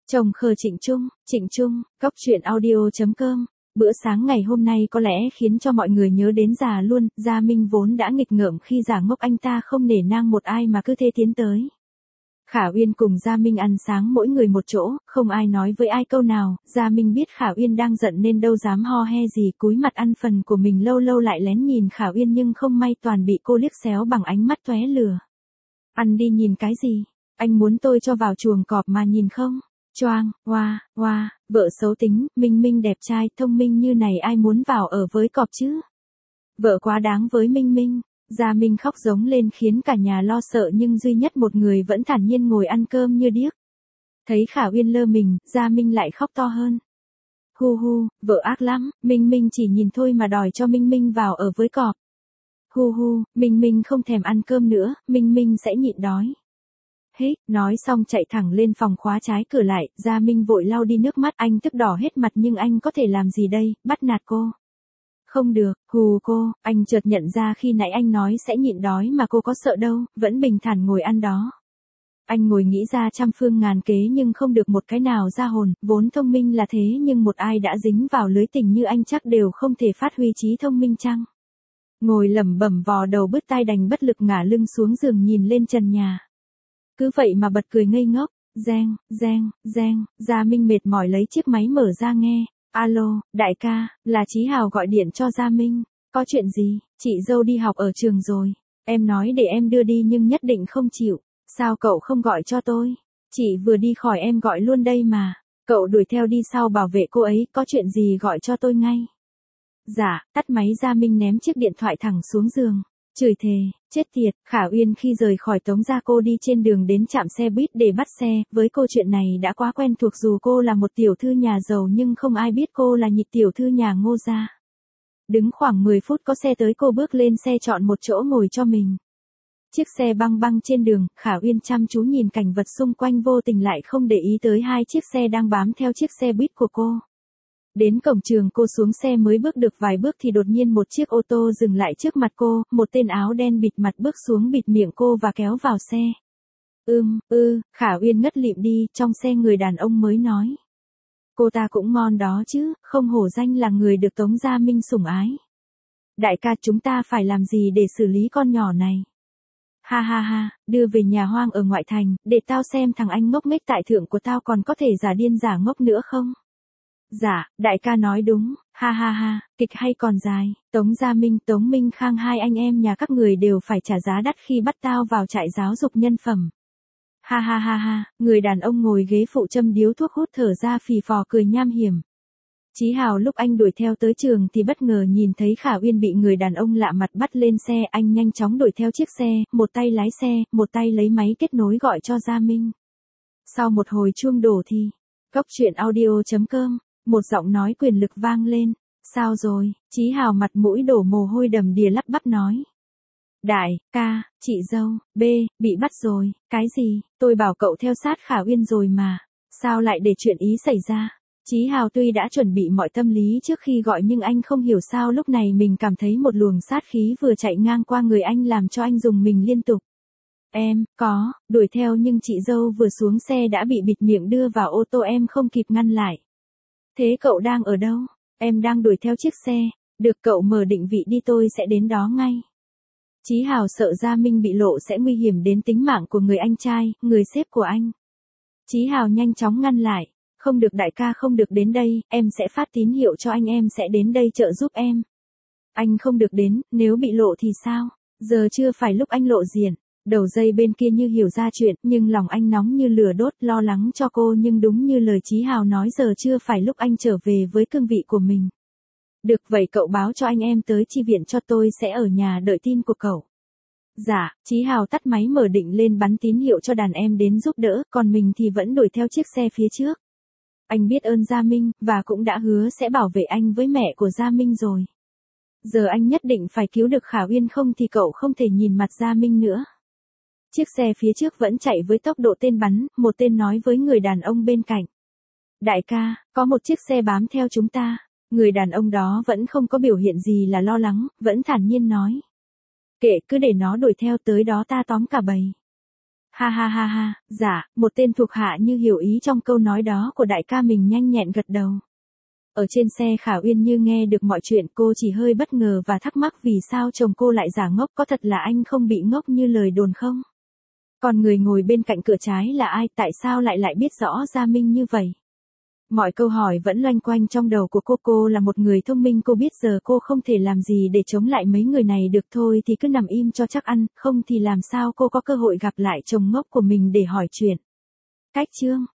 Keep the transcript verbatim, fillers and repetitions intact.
Chồng khờ Trịnh Trung, Trịnh Trung, Cóc truyện audio chấm com. Bữa sáng ngày hôm nay có lẽ khiến cho mọi người nhớ đến già luôn, Gia Minh vốn đã nghịch ngợm khi giả ngốc anh ta không nể nang một ai mà cứ thế tiến tới. Khả Uyên cùng Gia Minh ăn sáng mỗi người một chỗ, không ai nói với ai câu nào, Gia Minh biết Khả Uyên đang giận nên đâu dám ho he gì, cúi mặt ăn phần của mình, lâu lâu lại lén nhìn Khả Uyên nhưng không may toàn bị cô liếc xéo bằng ánh mắt tóe lửa. Ăn đi nhìn cái gì, anh muốn tôi cho vào chuồng cọp mà nhìn không? Choang, oa, oa, vợ xấu tính, Minh Minh đẹp trai, thông minh như này ai muốn vào ở với cọp chứ? Vợ quá đáng với Minh Minh. Gia Minh khóc giống lên khiến cả nhà lo sợ nhưng duy nhất một người vẫn thản nhiên ngồi ăn cơm như điếc. Thấy Khả Uyên lơ mình, Gia Minh lại khóc to hơn. Hu hu, vợ ác lắm, Minh Minh chỉ nhìn thôi mà đòi cho Minh Minh vào ở với cọp. Hu hu, Minh Minh không thèm ăn cơm nữa, Minh Minh sẽ nhịn đói. Hết, nói xong chạy thẳng lên phòng khóa trái cửa lại, Gia Minh vội lau đi nước mắt, anh tức đỏ hết mặt nhưng anh có thể làm gì đây, bắt nạt cô. Không được, hù cô, anh chợt nhận ra khi nãy anh nói sẽ nhịn đói mà cô có sợ đâu, vẫn bình thản ngồi ăn đó. Anh ngồi nghĩ ra trăm phương ngàn kế nhưng không được một cái nào ra hồn, vốn thông minh là thế nhưng một ai đã dính vào lưới tình như anh chắc đều không thể phát huy trí thông minh chăng. Ngồi lẩm bẩm vò đầu bứt tai đành bất lực ngả lưng xuống giường nhìn lên trần nhà. Cứ vậy mà bật cười ngây ngốc, reng, reng, reng, Gia Minh mệt mỏi lấy chiếc máy mở ra nghe. Alo, đại ca, là Chí Hào gọi điện cho Gia Minh. Có chuyện gì? Chị dâu đi học ở trường rồi. Em nói để em đưa đi nhưng nhất định không chịu. Sao cậu không gọi cho tôi? Chị vừa đi khỏi em gọi luôn đây mà. Cậu đuổi theo đi sau bảo vệ cô ấy, có chuyện gì gọi cho tôi ngay. Dạ, tắt máy. Gia Minh ném chiếc điện thoại thẳng xuống giường. Chửi thề, chết tiệt. Khả Uyên khi rời khỏi Tống gia cô đi trên đường đến trạm xe buýt để bắt xe, với câu chuyện này đã quá quen thuộc dù cô là một tiểu thư nhà giàu nhưng không ai biết cô là nhị tiểu thư nhà Ngô gia. Đứng khoảng mười phút có xe tới, cô bước lên xe chọn một chỗ ngồi cho mình. Chiếc xe băng băng trên đường, Khả Uyên chăm chú nhìn cảnh vật xung quanh vô tình lại không để ý tới hai chiếc xe đang bám theo chiếc xe buýt của cô. Đến cổng trường cô xuống xe mới bước được vài bước thì đột nhiên một chiếc ô tô dừng lại trước mặt cô, một tên áo đen bịt mặt bước xuống bịt miệng cô và kéo vào xe. Ưm, ư, Khả Uyên ngất lịm đi, trong xe người đàn ông mới nói. Cô ta cũng ngon đó chứ, không hổ danh là người được Tống Gia Minh sủng ái. Đại ca, chúng ta phải làm gì để xử lý con nhỏ này? Ha ha ha, đưa về nhà hoang ở ngoại thành, để tao xem thằng anh ngốc nghếch tại thượng của tao còn có thể giả điên giả ngốc nữa không? Dạ, đại ca nói đúng, ha ha ha, kịch hay còn dài, Tống Gia Minh, Tống Minh Khang, hai anh em nhà các người đều phải trả giá đắt khi bắt tao vào trại giáo dục nhân phẩm. Ha ha ha ha, người đàn ông ngồi ghế phụ châm điếu thuốc hút thở ra phì phò cười nham hiểm. Chí Hào lúc anh đuổi theo tới trường thì bất ngờ nhìn thấy Khả Uyên bị người đàn ông lạ mặt bắt lên xe, anh nhanh chóng đuổi theo chiếc xe, một tay lái xe, một tay lấy máy kết nối gọi cho Gia Minh. Sau một hồi chuông đổ thì, Cóc truyện audio chấm com. Một giọng nói quyền lực vang lên. Sao rồi? Chí Hào mặt mũi đổ mồ hôi đầm đìa lắp bắp nói. Đại ca, chị dâu, B, bị bắt rồi. Cái gì? Tôi bảo cậu theo sát Khả Uyên rồi mà. Sao lại để chuyện ý xảy ra? Chí Hào tuy đã chuẩn bị mọi tâm lý trước khi gọi nhưng anh không hiểu sao lúc này mình cảm thấy một luồng sát khí vừa chạy ngang qua người anh làm cho anh rùng mình liên tục. Em, có, đuổi theo nhưng chị dâu vừa xuống xe đã bị bịt miệng đưa vào ô tô, em không kịp ngăn lại. Thế cậu đang ở đâu? Em đang đuổi theo chiếc xe. Được, cậu mở định vị đi, tôi sẽ đến đó ngay. Chí Hào sợ Gia Minh bị lộ sẽ nguy hiểm đến tính mạng của người anh trai, người sếp của anh. Chí Hào nhanh chóng ngăn lại. Không được đại ca, không được đến đây, em sẽ phát tín hiệu cho anh, em sẽ đến đây trợ giúp em. Anh không được đến, nếu bị lộ thì sao? Giờ chưa phải lúc anh lộ diện. Đầu dây bên kia như hiểu ra chuyện, nhưng lòng anh nóng như lửa đốt, lo lắng cho cô, nhưng đúng như lời Chí Hào nói giờ chưa phải lúc anh trở về với cương vị của mình. Được, vậy cậu báo cho anh em tới chi viện cho tôi sẽ ở nhà đợi tin của cậu. Dạ, Chí Hào tắt máy mở định lên bắn tín hiệu cho đàn em đến giúp đỡ, còn mình thì vẫn đuổi theo chiếc xe phía trước. Anh biết ơn Gia Minh, và cũng đã hứa sẽ bảo vệ anh với mẹ của Gia Minh rồi. Giờ anh nhất định phải cứu được Khả Uyên, không thì cậu không thể nhìn mặt Gia Minh nữa. Chiếc xe phía trước vẫn chạy với tốc độ tên bắn, một tên nói với người đàn ông bên cạnh. Đại ca, có một chiếc xe bám theo chúng ta. Người đàn ông đó vẫn không có biểu hiện gì là lo lắng, vẫn thản nhiên nói. Kệ, cứ để nó đuổi theo, tới đó ta tóm cả bầy. Ha ha ha ha, dạ, một tên thuộc hạ như hiểu ý trong câu nói đó của đại ca mình nhanh nhẹn gật đầu. Ở trên xe Khả Uyên như nghe được mọi chuyện, cô chỉ hơi bất ngờ và thắc mắc vì sao chồng cô lại giả ngốc, có thật là anh không bị ngốc như lời đồn không? Còn người ngồi bên cạnh cửa trái là ai, tại sao lại lại biết rõ Gia Minh như vậy? Mọi câu hỏi vẫn loanh quanh trong đầu của cô. Cô là một người thông minh, cô biết giờ cô không thể làm gì để chống lại mấy người này được, thôi thì cứ nằm im cho chắc ăn, không thì làm sao cô có cơ hội gặp lại chồng ngốc của mình để hỏi chuyện. Cách chương